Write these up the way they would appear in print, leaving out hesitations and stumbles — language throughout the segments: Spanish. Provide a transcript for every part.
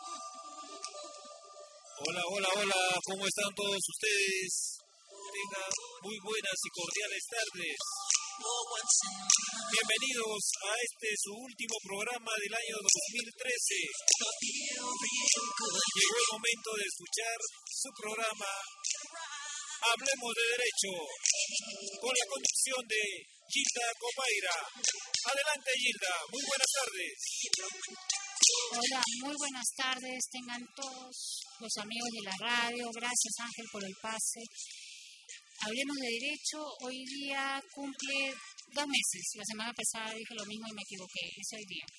Hola, hola, hola, ¿cómo están todos ustedes? Tengan muy buenas y cordiales tardes. Bienvenidos a este su último programa del año 2013. Llegó el momento de escuchar su programa Hablemos de Derecho, con la conducción de Gilda Copaira. Adelante, Gilda, muy buenas tardes. Hola, muy buenas tardes, tengan todos los amigos de la radio. Gracias, Ángel, por el pase. Hablemos de Derecho, hoy día cumple 2 meses. La semana pasada dije lo mismo y me equivoqué, es hoy día.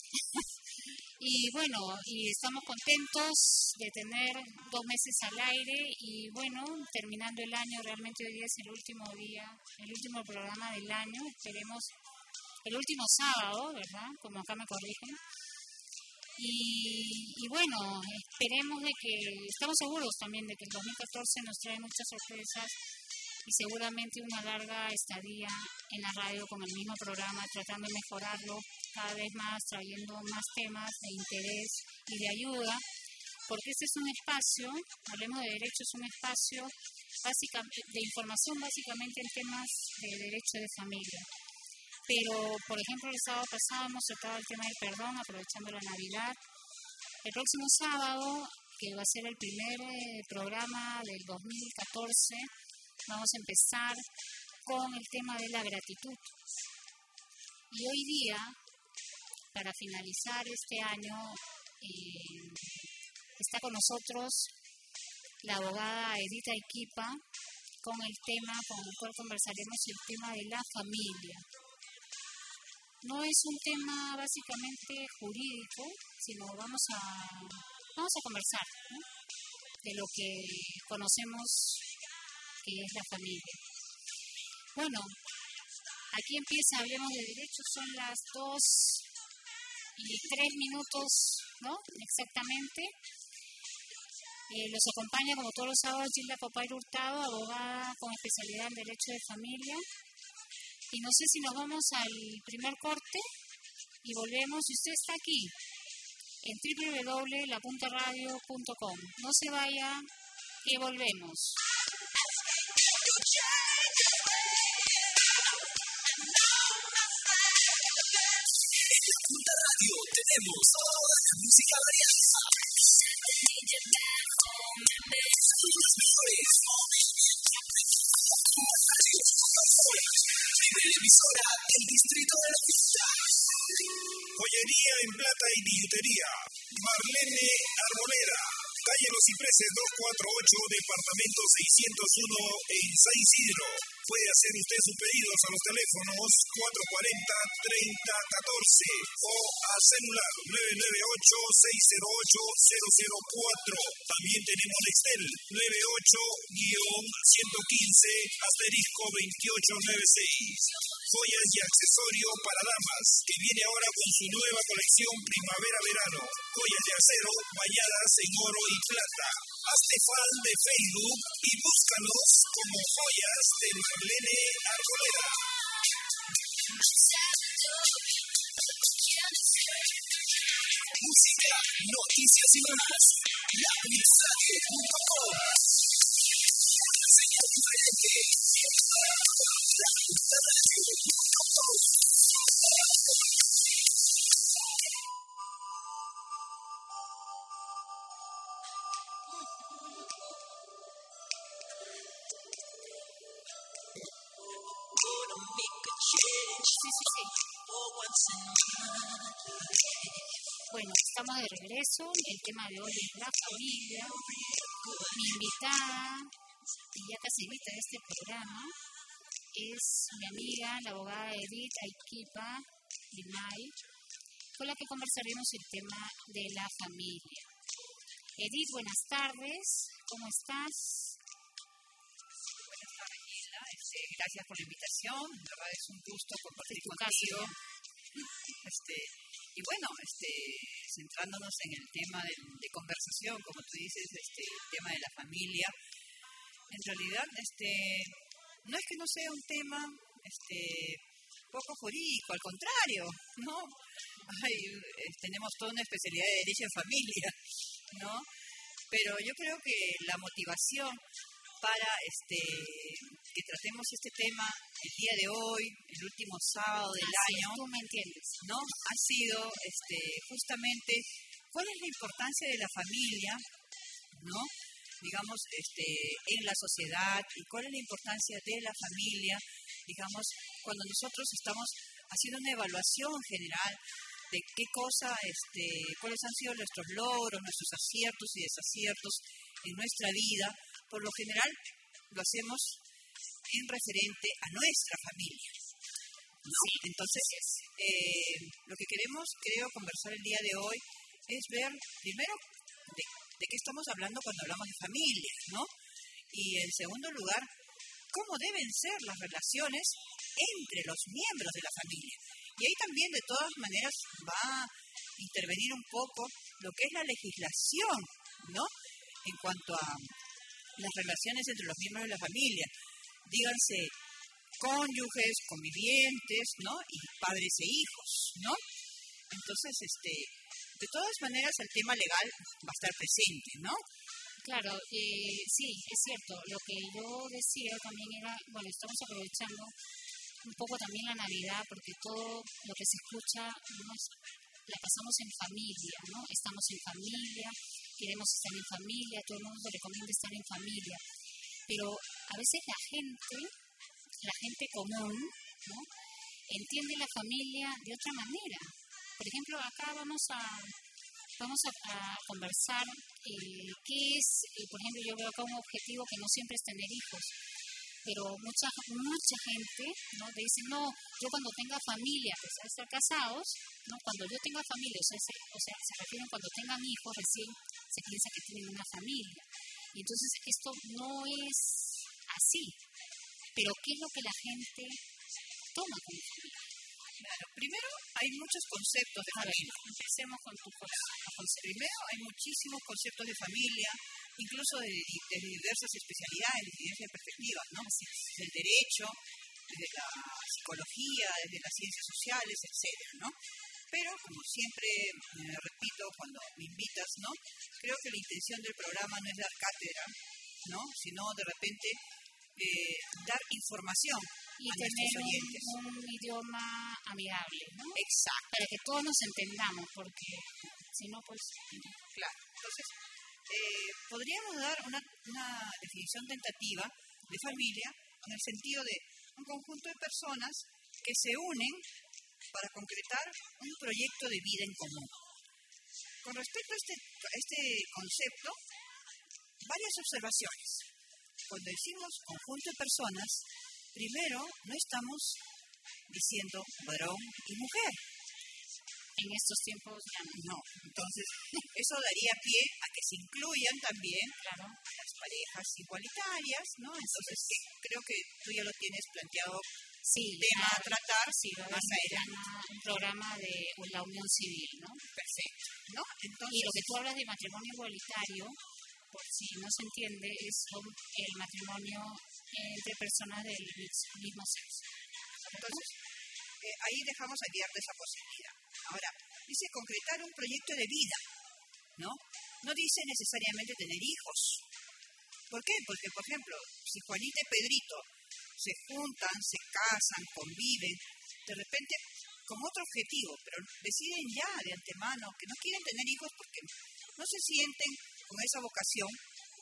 Y bueno, y estamos contentos de tener 2 meses al aire y bueno, terminando el año, realmente hoy día es el último día, el último programa del año, esperemos, el último sábado, ¿verdad? Como acá me corrigen. Y bueno, esperemos de que, estamos seguros también de que el 2014 nos trae muchas sorpresas y seguramente una larga estadía en la radio con el mismo programa, tratando de mejorarlo cada vez más, trayendo más temas de interés y de ayuda, porque este es un espacio, Hablemos de Derecho, es un espacio de información básicamente en temas de derecho de familia. Pero, por ejemplo, el sábado pasado hemos tratado el tema del perdón, aprovechando la Navidad. El próximo sábado, que va a ser el primer programa del 2014, vamos a empezar con el tema de la gratitud. Y hoy día, para finalizar este año, está con nosotros la abogada Edith Aiquipa con el cual conversaremos el tema de la familia. No es un tema básicamente jurídico, sino vamos a conversar, ¿no?, de lo que conocemos que es la familia. Bueno, aquí empieza Hablemos de Derecho, son las 2:03, ¿no? Exactamente. Los acompaña como todos los sábados Gilda Copaira Hurtado, abogada con especialidad en Derecho de Familia. Y no sé si nos vamos al primer corte y volvemos. Si usted está aquí en www.lapuntaradio.com, no se vaya, que volvemos. En La Punta Radio tenemos toda la música variada. Los mejores primera emisora del distrito de La Punta. Joyería en plata y billutería. Marlene Arboleda. Calle Los Cipreses 248, departamento 601 en San Isidro. Puede hacer usted sus pedidos a los teléfonos 440-3014 o al celular 998-608-004. También tenemos Nextel 98-115-2896. Joyas y accesorios para damas, que viene ahora con su nueva colección primavera-verano. Joyas de acero bañadas en oro y plata. Hazte fan de Facebook y búscanos como Joyas de Marlene Arboleda. Música, noticias y más. LaPuntaRadio.com. Señal diferente. LaPuntaRadio.com. Sí. Bueno, estamos de regreso. El tema de hoy es la familia. Mi invitada, y ya casi invita a este programa, es mi amiga, la abogada Edith Aiquipa Binay, con la que conversaremos el tema de la familia. Edith, buenas tardes. ¿Cómo estás? Buenas tardes, Gilda. Gracias por la invitación. La verdad es un gusto compartir contigo. Y bueno, centrándonos en el tema de conversación, como tú dices, el tema de la familia, en realidad no es que no sea un tema poco jurídico, al contrario, ¿no? tenemos toda una especialidad de derecho en familia, ¿no? Pero yo creo que la motivación para que tratemos este tema el día de hoy, el último sábado del año, tú me entiendes, ¿no? Ha sido justamente cuál es la importancia de la familia, ¿no? Digamos, en la sociedad, y cuál es la importancia de la familia, digamos, cuando nosotros estamos haciendo una evaluación general de qué cosa, cuáles han sido nuestros logros, nuestros aciertos y desaciertos en nuestra vida. Por lo general lo hacemos en referente a nuestra familia, ¿no? Sí. Entonces, lo que queremos, creo, conversar el día de hoy es ver, primero, de qué estamos hablando cuando hablamos de familia, ¿no? Y en segundo lugar, cómo deben ser las relaciones entre los miembros de la familia. Y ahí también, de todas maneras, va a intervenir un poco lo que es la legislación, ¿no? En cuanto a las relaciones entre los miembros de la familia. Díganse cónyuges, convivientes, ¿no? Y padres e hijos, ¿no? Entonces, de todas maneras, el tema legal va a estar presente, ¿no? Claro, sí, es cierto. Lo que yo decía también era, bueno, estamos aprovechando un poco también la Navidad, porque todo lo que se escucha la pasamos en familia, ¿no? Estamos en familia, queremos estar en familia, todo el mundo recomienda estar en familia, pero a veces la gente común, ¿no? Entiende la familia de otra manera. Por ejemplo, acá vamos a conversar qué es, por ejemplo, yo veo acá un objetivo que no siempre es tener hijos, pero mucha gente, ¿no? Dice, no, yo cuando tenga familia, pues a estar casados, ¿no? Cuando yo tenga familia, o sea, se refieren cuando tengan hijos, recién se piensa que tienen una familia. Y entonces esto no es así. Pero ¿qué es lo que la gente toma como familia? Claro, primero hay muchos conceptos de familia. Empecemos con tu concepto. Primero hay muchísimos conceptos de familia, incluso de diversas especialidades, de diversas perspectivas, ¿no? Desde el derecho, desde la psicología, desde las ciencias sociales, etcétera, ¿no? Pero, como siempre repito cuando me invitas, ¿no? Creo que la intención del programa no es dar cátedra, ¿no? Sino de repente dar información y a tener nuestros oyentes. un idioma amigable, ¿no? Exacto. Para que todos nos entendamos, porque si no, pues... Claro. Entonces, podríamos dar una definición tentativa de familia en el sentido de un conjunto de personas que se unen para concretar un proyecto de vida en común. Con respecto a este concepto, varias observaciones. Cuando decimos conjunto de personas, primero no estamos diciendo varón y mujer. En estos tiempos ya no. Entonces, eso daría pie a que se incluyan también, claro, las parejas igualitarias, ¿no? Entonces, creo que tú ya lo tienes planteado, tema a tratar, más adelante. Un programa de la unión civil, ¿no? Perfecto, ¿no? Entonces, y lo que tú hablas de matrimonio igualitario, por si no se entiende, es el matrimonio entre personas del mismo sexo. Entonces, ahí dejamos abierta esa posibilidad. Ahora, dice concretar un proyecto de vida, ¿no? No dice necesariamente tener hijos. ¿Por qué? Porque, por ejemplo, si Juanita y Pedrito se juntan, se casan, conviven, de repente con otro objetivo, pero deciden ya de antemano que no quieren tener hijos porque no se sienten con esa vocación,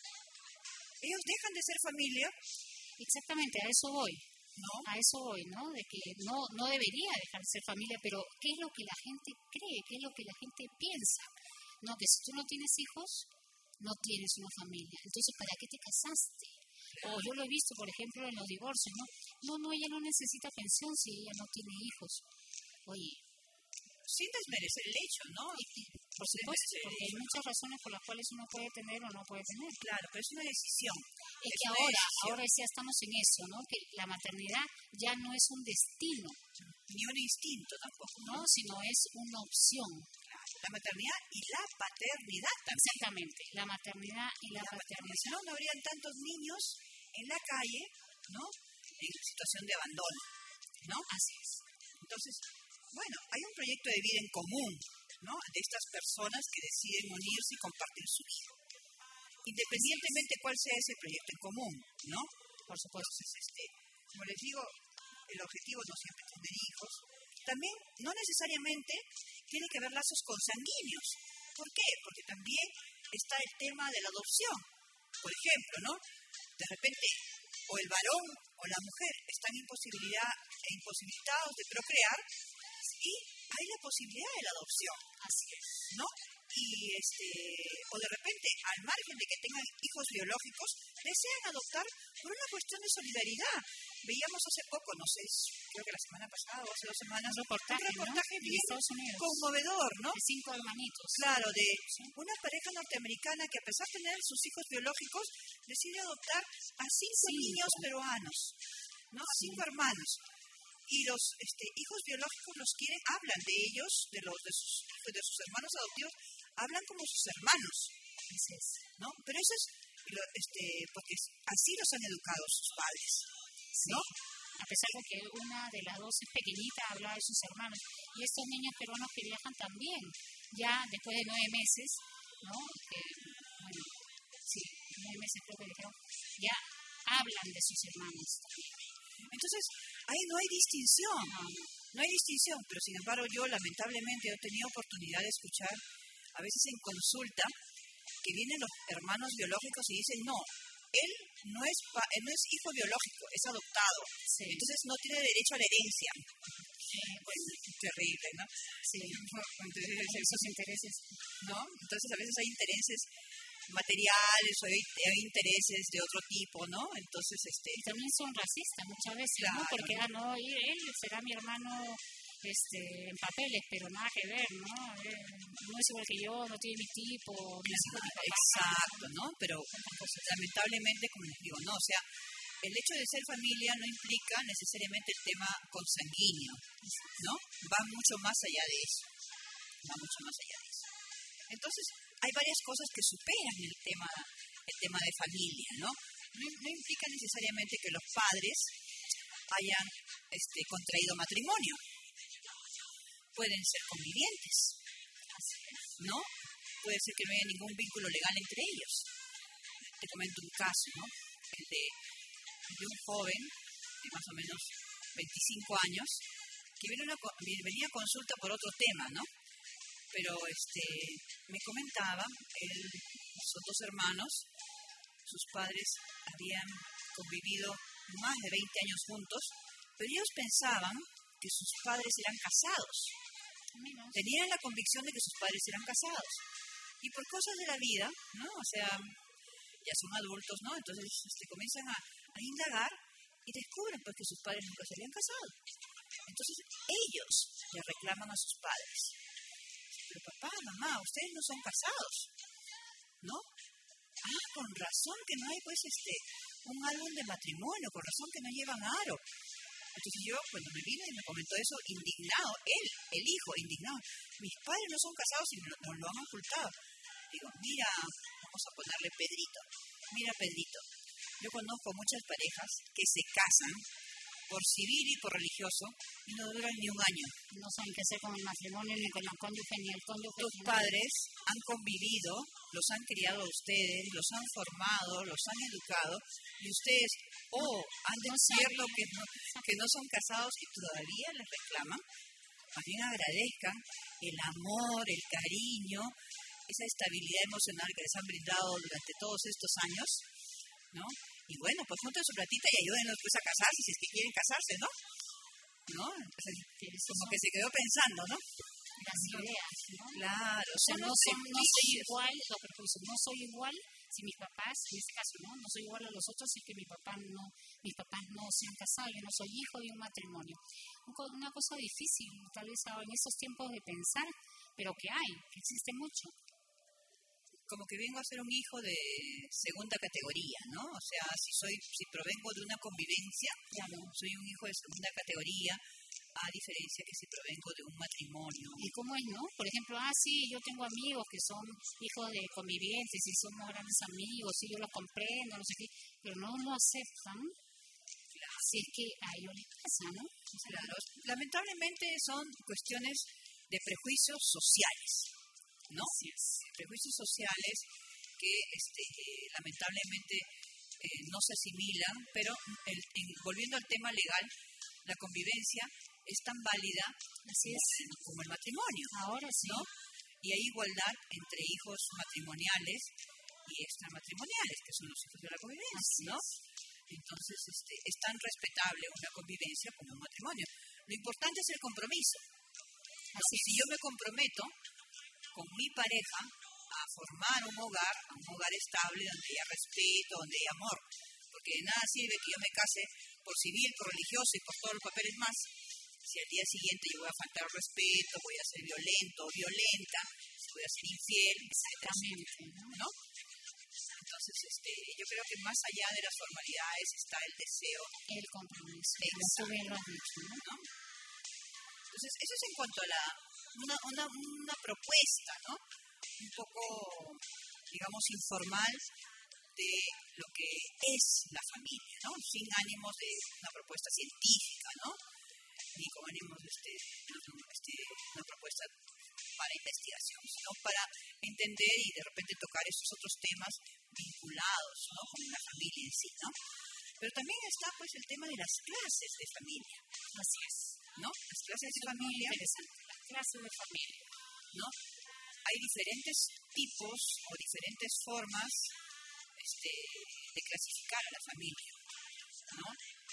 ellos dejan de ser familia. Exactamente, a eso voy. ¿No? A eso voy, ¿no? De que no debería dejar de ser familia, pero ¿qué es lo que la gente cree? ¿Qué es lo que la gente piensa? No, que si tú no tienes hijos, no tienes una familia. Entonces, ¿para qué te casaste? O yo lo he visto, por ejemplo, en los divorcios, ¿no? No, ella no necesita pensión si ella no tiene hijos. Oye, sin desmerecer el hecho, ¿no? Por supuesto, porque hay muchas razones por las cuales uno puede tener o no puede tener. Claro, pero es una decisión. Es que ahora ya estamos en eso, ¿no? Que la maternidad ya no es un destino. Ni un instinto tampoco, ¿no? Sino es una opción. La maternidad y la paternidad también. Exactamente, la maternidad y la paternidad. Si no, no habrían tantos niños en la calle, ¿no? En situación de abandono, ¿no? Así es. Entonces, bueno, hay un proyecto de vida en común, ¿no? De estas personas que deciden unirse y compartir su vida. Independientemente cuál sea ese proyecto en común, ¿no? Por supuesto. Entonces, como les digo, el objetivo no siempre es tener hijos. También, no necesariamente tiene que haber lazos consanguíneos. ¿Por qué? Porque también está el tema de la adopción. Por ejemplo, ¿no? De repente, o el varón o la mujer están imposibilitados de procrear y hay la posibilidad de la adopción. Así es. ¿No? O de repente, al margen de que tengan hijos biológicos, desean adoptar por una cuestión de solidaridad. Veíamos hace poco, no sé, creo que la semana pasada o hace 2 semanas, un reportaje, ¿no? bien Estados Unidos, conmovedor, ¿no? de 5 hermanitos. Claro, de una pareja norteamericana que a pesar de tener sus hijos biológicos, decide adoptar a 5 niños peruanos, ¿no? A 5 hermanos. Y los hijos biológicos los quieren, hablan de ellos, de sus hermanos adoptivos, hablan como sus hermanos, ¿no? Pero eso es porque así los han educado sus padres, ¿no? A pesar de que una de las dos es pequeñita, hablaba de sus hermanos. Y estos niños peruanos que viajan también, ya después de 9 meses, ¿no? 9 meses creo que dijeron, ya hablan de sus hermanos. Entonces, ahí no hay distinción, no hay distinción, pero sin embargo yo lamentablemente he tenido oportunidad de escuchar, a veces en consulta, que vienen los hermanos biológicos y dicen, no, él no es hijo biológico, es adoptado, entonces no tiene derecho a la herencia. Pues, terrible, ¿no? Sí, esos intereses, ¿no? Entonces a veces hay intereses materiales o hay intereses de otro tipo, ¿no? Entonces, Y también son racistas muchas veces, claro, ¿no? Porque, él será mi hermano en papeles, pero nada que ver, ¿no? No es igual que yo, no tiene mi tipo, ni así con mi papá. Exacto, ¿no? Pero lamentablemente, como les digo, no, o sea, el hecho de ser familia no implica necesariamente el tema consanguíneo, ¿no? Va mucho más allá de eso, Entonces, hay varias cosas que superan el tema de familia, ¿no? No implica necesariamente que los padres hayan contraído matrimonio. Pueden ser convivientes, ¿no? Puede ser que no haya ningún vínculo legal entre ellos. Te comento un caso, ¿no? El de un joven de más o menos 25 años que venía a consulta por otro tema, ¿no? Pero me comentaba, son 2 hermanos, sus padres habían convivido más de 20 años juntos, pero ellos pensaban que sus padres eran casados. Tenían la convicción de que sus padres eran casados. Y por cosas de la vida, ¿no? O sea, ya son adultos, ¿no? Entonces comienzan a indagar y descubren pues que sus padres nunca se habían casado. Entonces ellos le reclaman a sus padres. Pero papá, mamá, ustedes no son casados, ¿no? Con razón que no hay pues un álbum de matrimonio, con razón que no llevan aro. Entonces yo, cuando me vine y me comentó eso, indignado, el hijo, indignado, mis padres no son casados y nos lo han ocultado. Digo, mira, vamos a ponerle Pedrito. Mira, Pedrito, yo conozco muchas parejas que se casan por civil y por religioso y no duran ni un año. No saben qué hacer con el matrimonio, ni con el cónyuge, ni el cónyuge. Tus padres han convivido, los han criado a ustedes, los han formado, los han educado y ustedes han descubierto que no son casados y todavía les reclaman. Más bien agradezcan el amor, el cariño, esa estabilidad emocional que les han brindado durante todos estos años, ¿no? Y bueno, pues junten su platita y ayúdenlos pues a casarse si es que quieren casarse, ¿no? Entonces, como que se quedó pensando, ¿no? Las ideas, ¿no? Claro. O sea, no soy igual, no soy igual si mis papás, en este caso, no soy igual a los otros y que mis papás no se han casado, yo no soy hijo de un matrimonio. Una cosa difícil, tal vez ahora en estos tiempos de pensar, pero que existe mucho. Como que vengo a ser un hijo de segunda categoría, ¿no? O sea, si provengo de una convivencia, soy un hijo de segunda categoría, a diferencia que si provengo de un matrimonio. ¿Y cómo es, no? Por ejemplo, sí, yo tengo amigos que son hijos de convivientes y somos grandes amigos, y yo los comprendo, no sé qué, pero no lo aceptan. si es que a ellos les pasa, ¿no? Claro, lamentablemente son cuestiones de prejuicios sociales, ¿no? Sí. Prejuicios sociales que lamentablemente no se asimilan, pero volviendo al tema legal, la convivencia es tan válida como el matrimonio. Ahora sí. ¿No? Y hay igualdad entre hijos matrimoniales y extramatrimoniales, que son los hijos de la convivencia, ¿no? Entonces, es tan respetable una convivencia como un matrimonio. Lo importante es el compromiso. Si yo me comprometo con mi pareja a formar un hogar estable, donde haya respeto, donde haya amor, porque de nada sirve que yo me case por civil, por religioso y por todos los papeles más, si al día siguiente yo voy a faltar al respeto, voy a ser violento o violenta, voy a ser infiel, Exactamente, ¿no? Entonces, yo creo que más allá de las formalidades está el deseo. El compromiso. Tú bien lo has dicho, ¿no? Entonces, eso es en cuanto a una propuesta, ¿no? Un poco, digamos, informal de lo que es la familia, ¿no? Sin ánimos de una propuesta científica, ¿no? Ni con ánimos una propuesta para investigación, sino para entender y de repente tocar esos otros temas vinculados, ¿no? Con la familia en sí, ¿no? Pero también está, pues, el tema de las clases de familia. Así es, ¿no? Las clases de familia. Interesante, las clases de familia, ¿no? Hay diferentes tipos o diferentes formas de clasificar a la familia, ¿no?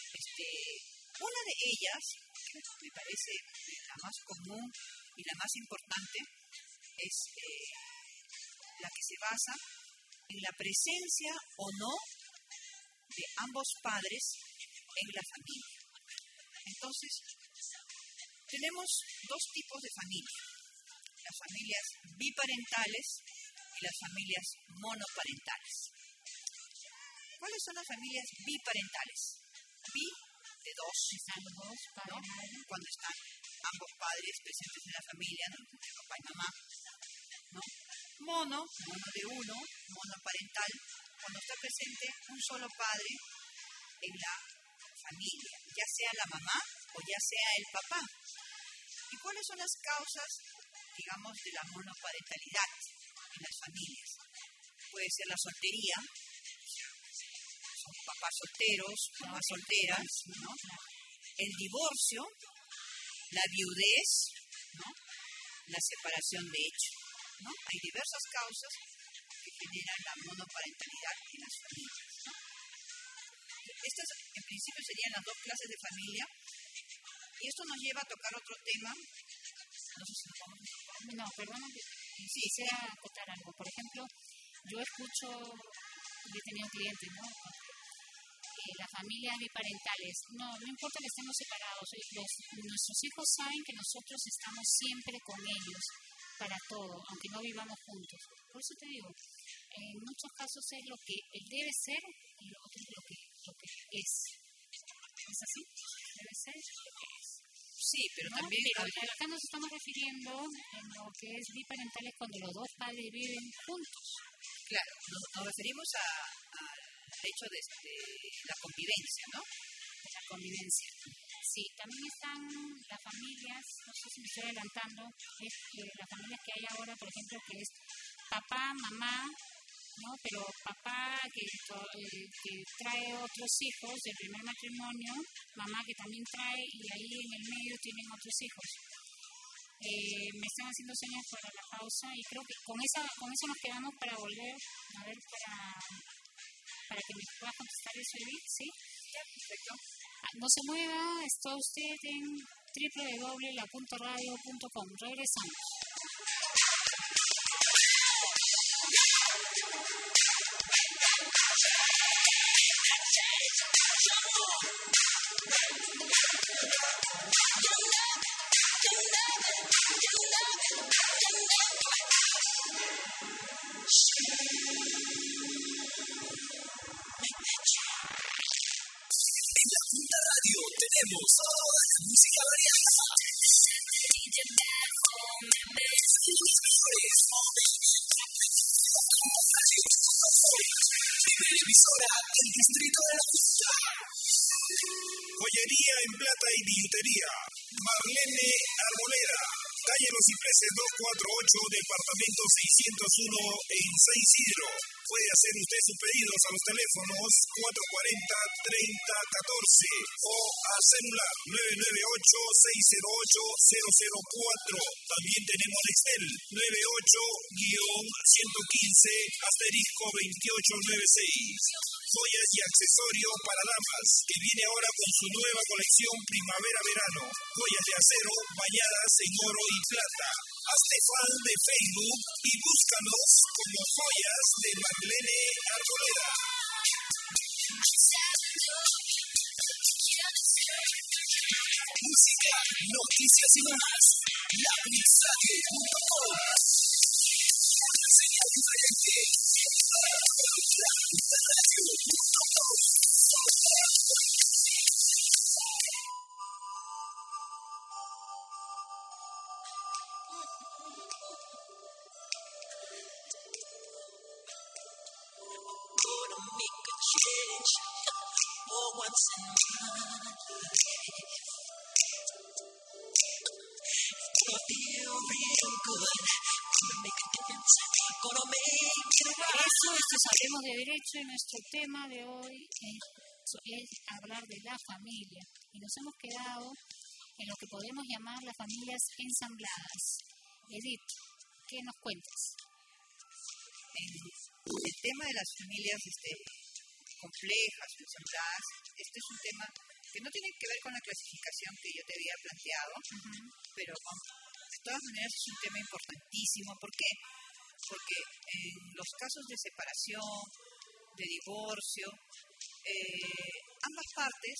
Una de ellas, que me parece la más común y la más importante, es la que se basa en la presencia o no de ambos padres en la familia. Entonces, tenemos dos tipos de familia: las familias biparentales y las familias monoparentales. ¿Cuáles son las familias biparentales? Bi de dos, ¿no? Cuando están ambos padres presentes en la familia, ¿no? Papá y mamá, ¿no? Mono de uno, monoparental, cuando está presente un solo padre en la familia, ya sea la mamá o ya sea el papá. ¿Y cuáles son las causas, digamos, de la monoparentalidad en las familias? Puede ser la soltería, son papás solteros, mamás solteras, ¿no? El divorcio, la viudez, ¿no? La separación de hecho, ¿no? Hay diversas causas que generan la monoparentalidad en las familias, ¿no? Estas, en principio, serían las dos clases de familia. Y esto nos lleva a tocar otro tema. No sé si nos vamos a tocar. No, perdón, sí, quisiera acotar algo. Por ejemplo, yo escucho, yo he tenido clientes, ¿no? Las familias biparentales, no importa que estemos separados, nuestros hijos saben que nosotros estamos siempre con ellos para todo, aunque no vivamos juntos. Por eso te digo, en muchos casos es lo que él debe ser y lo otro es lo que es. ¿Es así? Debe ser lo que es. Sí, pero ¿no? también... Pero acá nos estamos refiriendo en lo que es biparentales cuando los dos padres viven juntos. Claro, nos referimos al hecho de la convivencia, ¿no? De la convivencia. Sí, también están las familias, no sé si me estoy adelantando, las familias que hay ahora, por ejemplo, que es papá, mamá, ¿no? Pero papá que trae otros hijos del primer matrimonio, mamá que también trae, y ahí en el medio tienen otros hijos. Me están haciendo señas para la pausa y creo que con eso nos quedamos para volver a ver para que me pueda contestar eso, Edith, ¿sí? Ya, perfecto. No se mueva, está usted en www.lapuntoradio.com. Regresamos. En La Punta Radio tenemos toda la música variada. Los mejores momentos. Primera emisora del distrito de La Punta. Joyería en plata y billutería. Marlene Arboleda. Calle Los Cipreses 248, departamento 601 en San Isidro. Puede hacer usted sus pedidos a los teléfonos 440-3014 o a celular 998-608-004. También tenemos Nextel 98-115-2896. Joyas y accesorios para damas, que viene ahora con su nueva colección primavera-verano. Joyas de acero bañadas en oro y plata. Hazte fan de Facebook y búscanos como Joyas de Marlene Arboleda. Música, noticias y más. LaPizzaque.com. Una señal diferente. Gonna make a change for once in my life. Gonna feel real good. Gonna make a difference. Gonna make it right. Eso, esto es Hablemos de Derecho y nuestro tema de hoy es hablar de la familia. Y nos hemos quedado en lo que podemos llamar las familias ensambladas. Edith, ¿qué nos cuentas? El tema de las familias complejas, ensambladas, este es un tema que no tiene que ver con la clasificación que yo te había planteado, pero de todas maneras es un tema importantísimo. ¿Por qué? Porque en los casos de separación, de divorcio, ambas partes,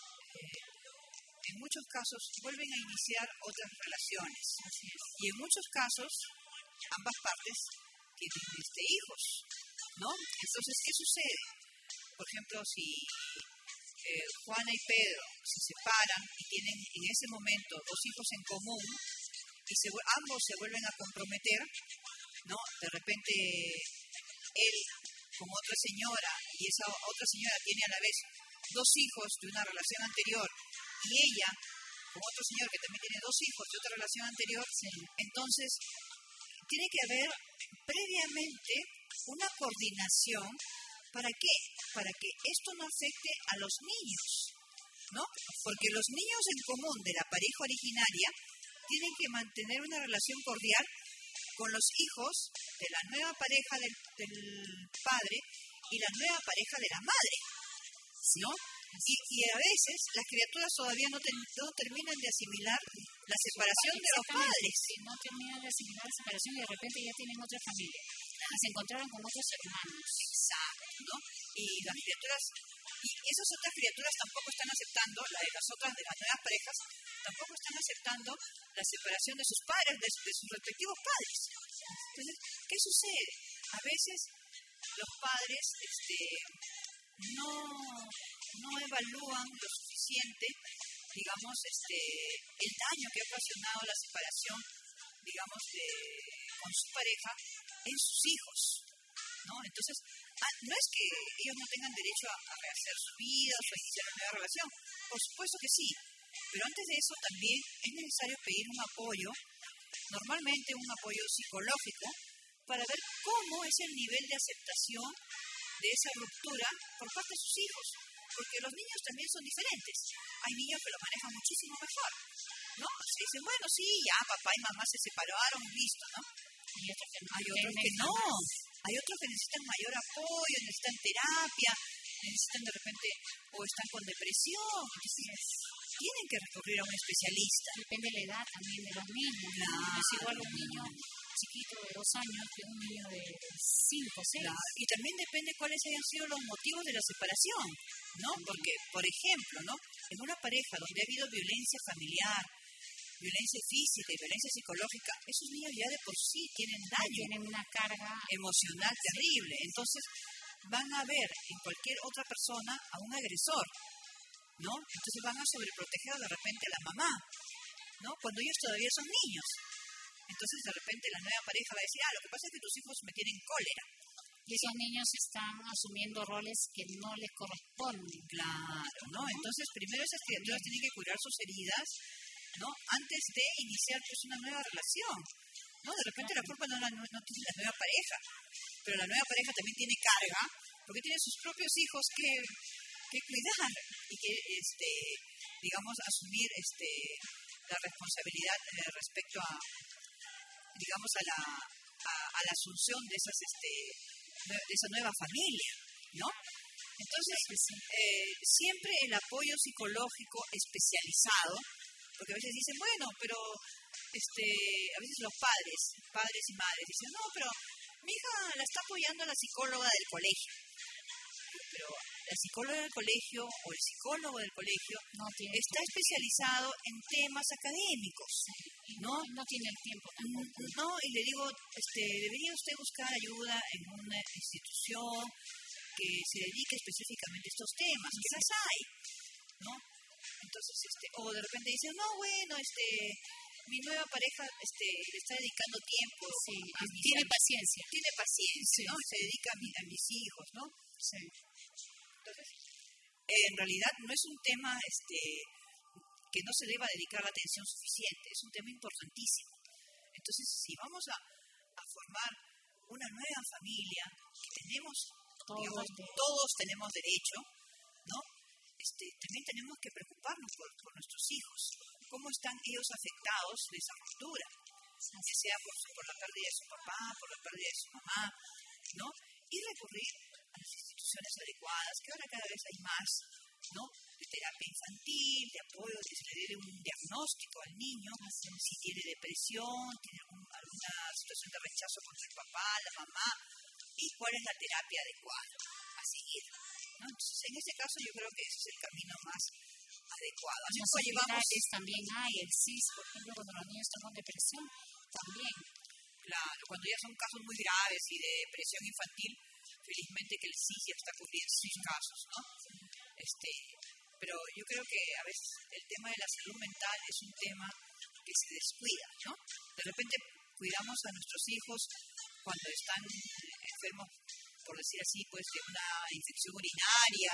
en muchos casos, vuelven a iniciar otras relaciones. Y en muchos casos, ambas partes tienen hijos, ¿no? Entonces, ¿qué sucede? Por ejemplo, si Juana y Pedro se separan y tienen en ese momento 2 hijos en común y ambos se vuelven a comprometer, ¿no? De repente él con otra señora y esa otra señora tiene a la vez 2 hijos de una relación anterior y ella con otro señor que también tiene 2 hijos de otra relación anterior, entonces tiene que haber previamente una coordinación. ¿Para qué? Para que esto no afecte a los niños, ¿no? Porque los niños en común de la pareja originaria tienen que mantener una relación cordial con los hijos de la nueva pareja del padre y la nueva pareja de la madre, ¿no? Y a veces las criaturas todavía no terminan de asimilar la separación de los padres. No terminan de asimilar la separación y de repente ya tienen otra familia. Y se encontraron con otros hermanos. Exacto, ¿no? Y las criaturas, y esas otras criaturas tampoco están aceptando, de las nuevas parejas, tampoco están aceptando la separación de sus padres, de sus respectivos padres. Entonces, ¿qué sucede? A veces los padres no evalúan lo suficiente, digamos, el daño que ha ocasionado la separación, digamos, con su pareja en sus hijos, ¿no? Entonces, no es que ellos no tengan derecho a rehacer su vida o a iniciar una nueva relación, por supuesto que sí, pero antes de eso también es necesario pedir un apoyo, normalmente un apoyo psicológico, para ver cómo es el nivel de aceptación de esa ruptura por parte de sus hijos, porque los niños también son diferentes. Hay niños que lo manejan muchísimo mejor, ¿no? Se dicen, bueno, sí, ya papá y mamá se separaron y listo, ¿no? Hay otros que no. Hay otros que necesitan mayor apoyo, necesitan terapia, necesitan de repente, o están con depresión. Entonces, tienen que recurrir a un especialista. Depende de la edad también de los niños. Claro. No es igual un niño chiquito de 2 años que un niño de 5, 6. Claro. Y también depende cuáles hayan sido los motivos de la separación, ¿no? Porque, por ejemplo, ¿no? En una pareja donde ha habido violencia familiar, violencia física y violencia psicológica, esos niños ya de por sí tienen daño. Tienen una carga emocional terrible. Entonces, van a ver en cualquier otra persona a un agresor, ¿no? Entonces van a sobreproteger de repente a la mamá, ¿no? Cuando ellos todavía son niños. Entonces, de repente, la nueva pareja va a decir, lo que pasa es que tus hijos me tienen cólera, Y esos niños están asumiendo roles que no les corresponden. Claro, ¿no? Entonces, primero esas criaturas tienen que curar sus heridas, ¿no? Antes de iniciar pues una nueva relación, ¿no? De repente la culpa no tiene la nueva pareja, pero la nueva pareja también tiene carga, porque tiene sus propios hijos que cuidar y que, digamos, asumir la responsabilidad respecto a, digamos, a la asunción de esa nueva familia, ¿no? Entonces, siempre el apoyo psicológico especializado, porque a veces dicen, bueno, pero a veces los padres y madres dicen, no, pero mi hija la está apoyando la psicóloga del colegio. Pero la psicóloga del colegio o el psicólogo del colegio está especializado en temas académicos, ¿no? No tiene el tiempo. No, y le digo, debería usted buscar ayuda en una institución que se dedique específicamente a estos temas, que las hay, ¿no? Entonces, o de repente dicen, no, bueno, mi nueva pareja le está dedicando tiempo. Sí, tiene paciencia. Tiene paciencia, ¿no? Se dedica a mis hijos, ¿no? Sí. Entonces, en realidad no es un tema que no se deba dedicar la atención suficiente, es un tema importantísimo. Entonces, si vamos a formar una nueva familia, que tenemos, todos tenemos derecho, ¿no? También tenemos que preocuparnos por nuestros hijos, cómo están ellos afectados de esa ruptura, ya sea por la pérdida de su papá, por la pérdida de su mamá, ¿no? Y recurrir a las instituciones adecuadas, que ahora cada vez hay más, ¿no? De terapia infantil, de apoyo, que se le dé un diagnóstico al niño, si tiene depresión, tiene alguna situación de rechazo contra el papá, la mamá, y cuál es la terapia adecuada a seguir, ¿no? Entonces, en ese caso yo creo que ese es el camino más adecuado. También hay el CIS, por ejemplo, cuando los niños están con depresión, también. Claro, cuando ya son casos muy graves y de depresión infantil, felizmente que el CIS ya está cubriendo sus casos, ¿no? Pero yo creo que a veces el tema de la salud mental es un tema que se descuida, ¿no? De repente cuidamos a nuestros hijos cuando están enfermos, por decir así, pues de una infección urinaria,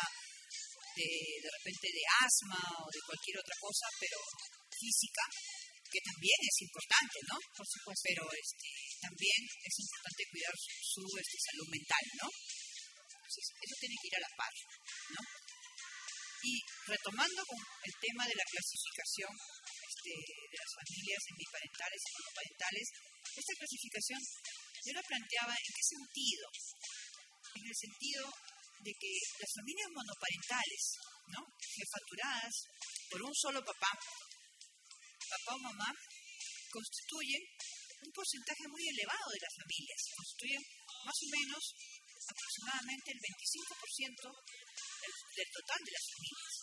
de repente de asma o de cualquier otra cosa, pero física, que también es importante, ¿no? Por supuesto. Pero también es importante cuidar su salud mental, ¿no? Entonces, eso tiene que ir a la par, ¿no? Y retomando con el tema de la clasificación de las familias biparentales y monoparentales, esta clasificación yo la planteaba en qué sentido. En el sentido de que las familias monoparentales, ¿no? Jefaturadas por un solo papá o mamá, constituyen un porcentaje muy elevado de las familias, constituyen más o menos aproximadamente el 25% del total de las familias.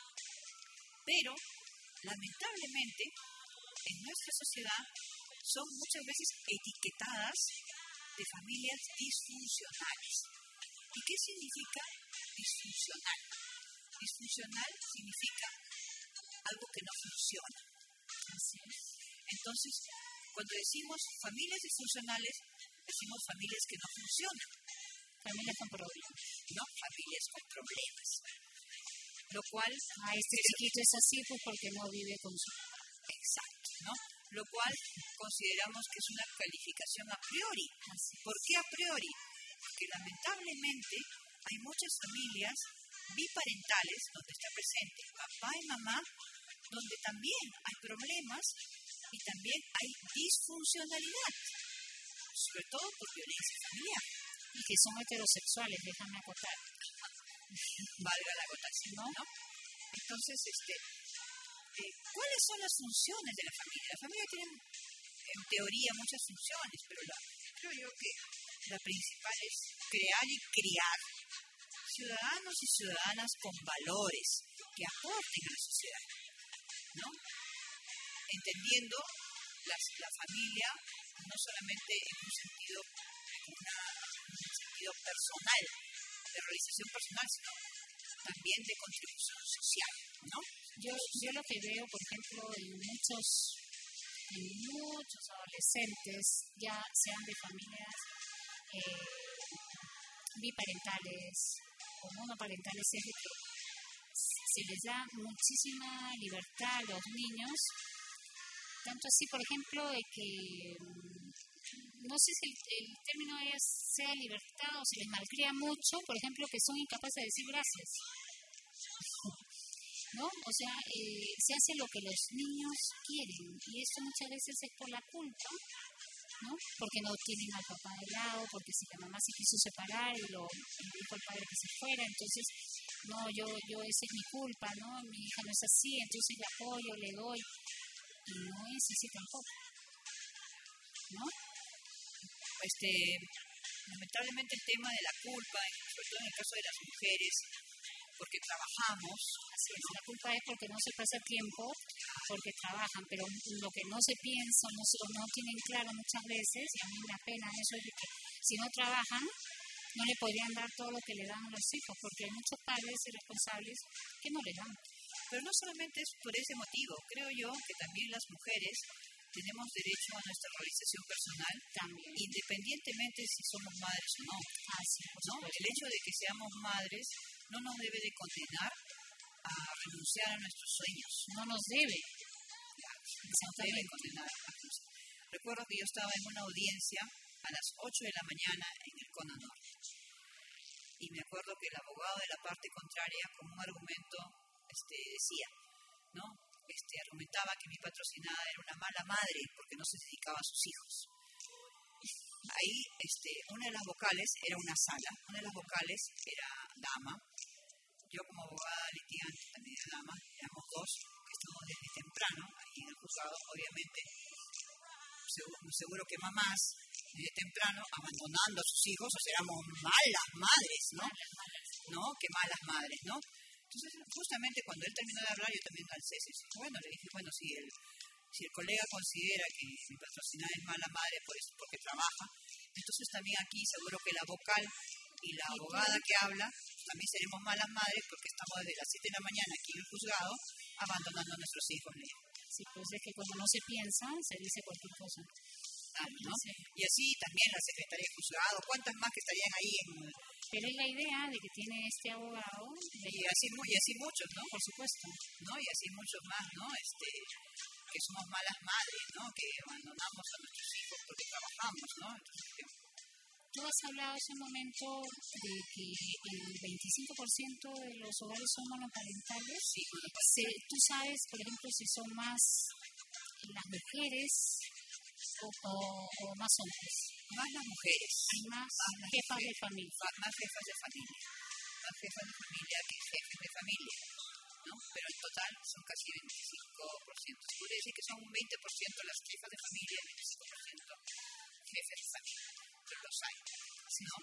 Pero, lamentablemente, en nuestra sociedad son muchas veces etiquetadas de familias disfuncionales. ¿Y qué significa disfuncional? Disfuncional significa algo que no funciona. Así es. Entonces, cuando decimos familias disfuncionales, decimos familias que no funcionan. Familias con problemas. No, familias con problemas. Lo cual... este chiquito es así pues porque no vive con su... Exacto, ¿no? Lo cual consideramos que es una calificación a priori. ¿Por qué a priori? Porque lamentablemente hay muchas familias biparentales donde está presente papá y mamá, donde también hay problemas y también hay disfuncionalidad, sobre todo por violencia familiar. Y que son heterosexuales, déjame acotar. Valga la acotación, ¿no? Entonces, ¿cuáles son las funciones de la familia? La familia tiene, en teoría, muchas funciones, pero creo yo que la principal es crear y criar ciudadanos y ciudadanas con valores que aporten a la sociedad, ¿no? Entendiendo la familia no solamente en un sentido personal, de realización personal, sino también de contribución social, ¿no? Yo lo que veo, por ejemplo, en muchos adolescentes, ya sean de familias biparentales o monoparentales es que se les da muchísima libertad a los niños, tanto así, por ejemplo, de que no sé si el término sea libertad o se les malcría mucho, por ejemplo, que son incapaces de decir gracias, ¿no? O sea, se hace lo que los niños quieren y esto muchas veces es por la culpa, ¿no? Porque no tienen al papá de lado, porque si la mamá se quiso separar y le dijo al padre que se fuera, entonces, no, yo esa es mi culpa, ¿no? Mi hija no es así, entonces le apoyo, le doy, y no es así tampoco, ¿no? Lamentablemente el tema de la culpa, sobre todo en el caso de las mujeres, porque trabajamos. Así es, la culpa es porque no se pasa tiempo, porque trabajan, pero lo que no se piensa, no tienen claro muchas veces, y a mí me apena eso, es de que si no trabajan, no le podrían dar todo lo que le dan a los hijos, porque hay muchos padres irresponsables que no le dan. Pero no solamente es por ese motivo, creo yo que también las mujeres tenemos derecho a nuestra realización personal, también, independientemente si somos madres o no. Así, ¿No? El hecho de que seamos madres no nos debe de condenar a renunciar a nuestros sueños. no nos debe. Nos debe condenar. Recuerdo que yo estaba en una audiencia a las 8 de la mañana en el Cono Norte. Y me acuerdo que el abogado de la parte contraria, con un argumento, decía, ¿no? Argumentaba que mi patrocinada era una mala madre porque no se dedicaba a sus hijos. Ahí, una de las vocales era una sala, una de las vocales era dama. Yo como abogada litigante también era dama, éramos dos que estábamos desde temprano ahí en el juzgado, obviamente. Seguro que mamás desde temprano abandonando a sus hijos, o sea, éramos malas madres, ¿no? ¿No? Qué malas madres, ¿no? Entonces, justamente cuando él terminó de hablar, yo también alcé. Bueno, le dije, bueno, si el colega considera que mi patrocinada es mala madre porque trabaja, entonces también aquí seguro que la vocal y la abogada que habla también seremos malas madres porque estamos desde las 7 de la mañana aquí en el juzgado abandonando a nuestros hijos. Sí, pues es que cuando no se piensa, se dice cualquier cosa. ¿No? Sí. Y así también la secretaria de juzgado, ¿cuántas más que estarían ahí en...? Pero es la idea de que tiene este abogado. Y así muchos, ¿no? Por supuesto. ¿No? Y así muchos más, ¿no? Que somos malas madres, ¿no? Que abandonamos a nuestros hijos porque trabajamos, ¿no? Entonces, tú has hablado hace un momento de que el 25% de los hogares son monoparentales. Sí, tú sabes, por ejemplo, si son más las mujeres o más hombres. Más las mujeres. Hay más jefas de familia. Más jefas de familia. Más jefas de familia que jefes de familia, ¿no? Pero en total son casi 25%. Se puede decir que son un 20% las jefas de familia y 25% jefes de familia. Pero los hay, ¿no?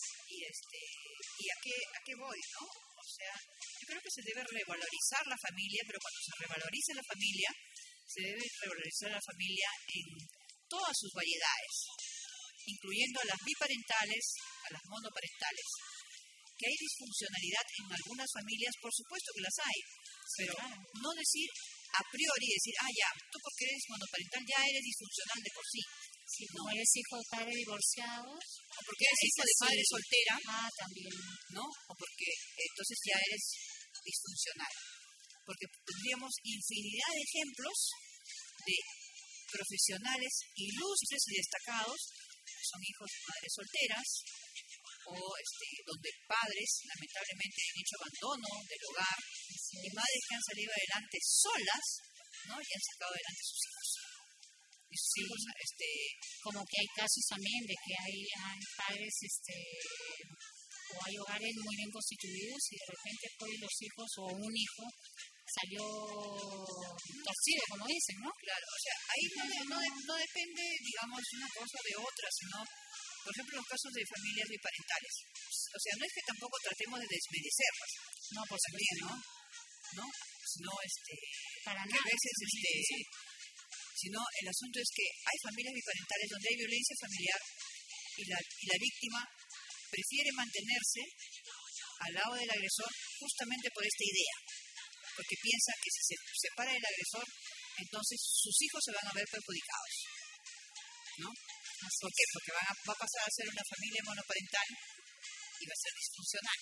Y a qué voy, ¿no? O sea, yo creo que se debe revalorizar la familia, pero cuando se revalorice la familia, se debe revalorizar la familia en todas sus variedades, incluyendo a las biparentales, a las monoparentales. Que hay disfuncionalidad en algunas familias, por supuesto que las hay, pero no decir a priori, decir, ya, tú porque eres monoparental ya eres disfuncional de por sí. Si no eres hijo de padres divorciados, o porque eres hijo de madre soltera, también, ¿no? O porque entonces ya eres disfuncional. Porque tendríamos infinidad de ejemplos de profesionales ilustres y destacados que son hijos de madres solteras o donde padres lamentablemente han hecho abandono del hogar y madres que han salido adelante solas, ¿no? Y han sacado adelante a sus hijos. Y sus hijos, como que hay casos también de que hay padres o hay hogares muy bien constituidos y de repente pues los hijos o un hijo salió torcido, como dicen, ¿no? Claro, o sea, ahí no depende, digamos, una cosa de otra, sino, por ejemplo, los casos de familias biparentales. O sea, no es que tampoco tratemos de desmerecerlas, no, por también, ¿no? Sino, para que a veces, sino el asunto es que hay familias biparentales donde hay violencia familiar y la víctima prefiere mantenerse al lado del agresor justamente por esta idea. Porque piensa que si se separa del agresor, entonces sus hijos se van a ver perjudicados, ¿no? ¿Por qué? Porque va a pasar a ser una familia monoparental iba a ser disfuncional.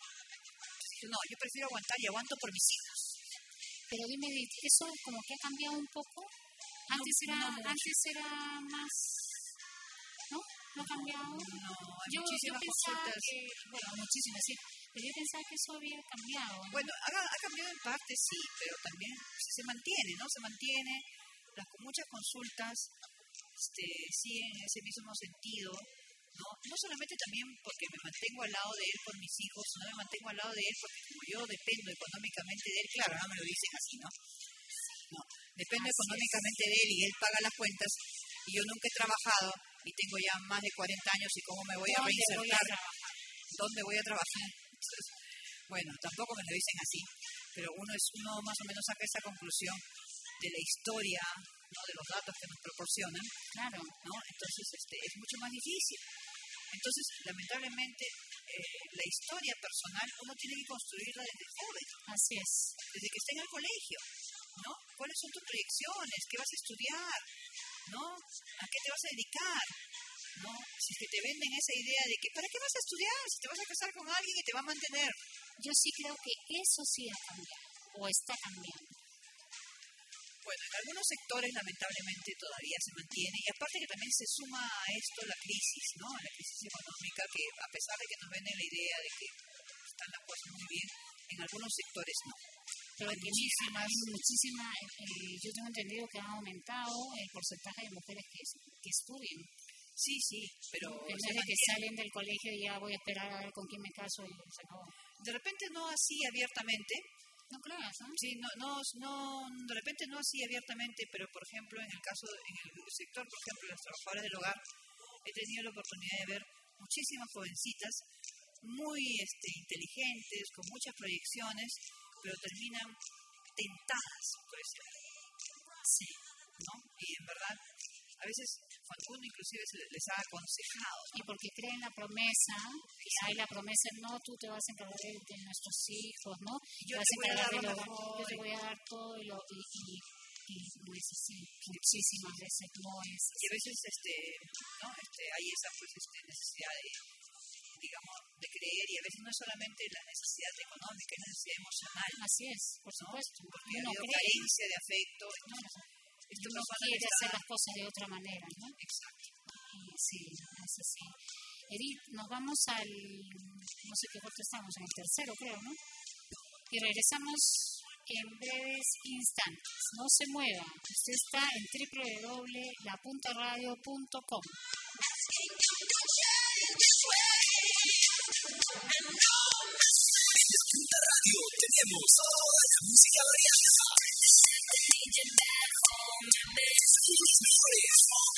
No, yo prefiero aguantar y aguanto por mis hijos. Pero dime, Edith, ¿eso como que ha cambiado un poco? Antes era más... ¿No? ¿No ha cambiado? No, hay Yo muchísimas pensaba consultas. que... Bueno, muchísimas, sí. Pero yo pensaba que eso había cambiado, ¿no? Bueno, ha cambiado en parte, sí, pero también se mantiene, ¿no? Se mantiene muchas consultas, sí, en ese mismo sentido, ¿no? No solamente también porque me mantengo al lado de él por mis hijos, sino me mantengo al lado de él porque como yo dependo económicamente de él, claro, no me lo dicen así, ¿no? No, dependo Así económicamente de él y él paga las cuentas y yo nunca he trabajado y tengo ya más de 40 años y cómo me voy a reinsertar, ¿dónde voy a trabajar? Entonces, bueno, tampoco me lo dicen así, pero uno más o menos saca esa conclusión de la historia, ¿no? De los datos que nos proporcionan, Claro. ¿no? Entonces es mucho más difícil. Entonces, lamentablemente, la historia personal uno tiene que construirla desde joven, Así es. desde que está en el colegio, ¿no? ¿Cuáles son tus proyecciones? ¿Qué vas a estudiar? ¿No? ¿A qué te vas a dedicar? ¿No? Si es que te venden esa idea de que ¿para qué vas a estudiar? Si te vas a casar con alguien y te va a mantener. Yo sí creo que eso sí ha cambiado, o está cambiando. Bueno, en algunos sectores lamentablemente todavía se mantiene y aparte que también se suma a esto la crisis, ¿no? La crisis económica que a pesar de que nos venden la idea de que están las cosas muy bien, en algunos sectores no. Pero hay muchísima, yo tengo entendido que ha aumentado el porcentaje de mujeres que estudian. Sí, pero En vez de que salen del colegio y ya voy a esperar a ver con quién me caso y se acabó. De repente no así abiertamente. No creas, ¿no? Sí, no, de repente no así abiertamente, pero por ejemplo en el sector, por ejemplo, de las trabajadoras del hogar, he tenido la oportunidad de ver muchísimas jovencitas muy inteligentes, con muchas proyecciones, pero terminan tentadas por ese lado. Sí, ¿no? Y en verdad, a veces cuando uno inclusive les ha aconsejado, ¿no? Y porque creen la promesa, y hay la promesa, no, tú te vas a encargar de nuestros hijos, ¿no? Yo vas te voy a dar lo hogar, mejor, yo te voy a dar todo y no es así, muchísimas veces no es así. Y a veces ¿no? Hay esa necesidad de, digamos, de creer, y a veces no es solamente la necesidad económica, es la necesidad emocional. Así es, por supuesto. ¿No? Porque Uno ha habido cree, carencia de afecto. Esta uno persona quiere está... hacer las cosas de otra manera, ¿no? Exacto. Y sí, es así. Edith, nos vamos no sé qué corte estamos, en el tercero creo, ¿no? Y regresamos en breves instantes. No se mueva, usted está en www.lapuntaradio.com. En La Punta Radio tenemos toda la música variada. Los mejores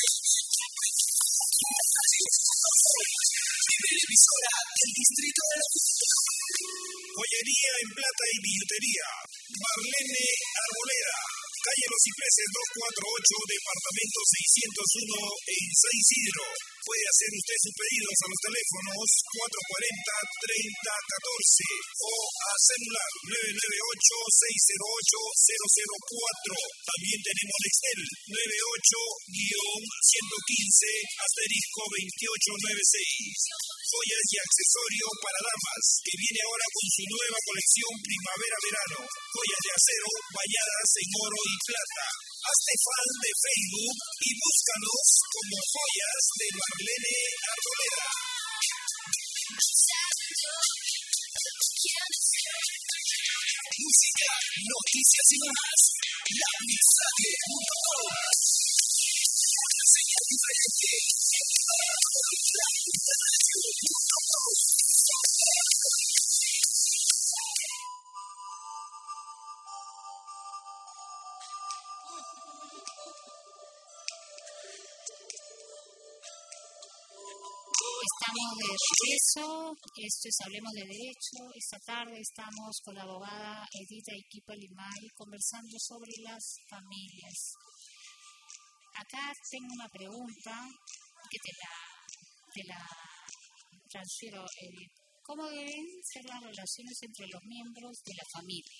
primera emisora del distrito de La Punta. Joyería en plata y billutería. Marlene Arboleda. Calle Los Cipreses 248, departamento 601 en San Isidro. Puede hacer usted sus pedidos a los teléfonos 440-3014 o a celular 998-608-004. También tenemos Excel 98-115-2896. Joyas y accesorios para damas, que viene ahora con su nueva colección primavera-verano. Joyas de acero bañadas en oro y plata. Hazte fan de Facebook y búscanos como Joyas de Marlene Arboleda. Música, noticias y más. LaPuntaRadio.com. Una señal diferente. LaPuntaRadio.com. Estamos de regreso, esto es Hablemos de Derecho. Esta tarde estamos con la abogada Edith Arequipa Limay conversando sobre las familias. Acá tengo una pregunta que te la transfiero, Edith. ¿Cómo deben ser las relaciones entre los miembros de la familia?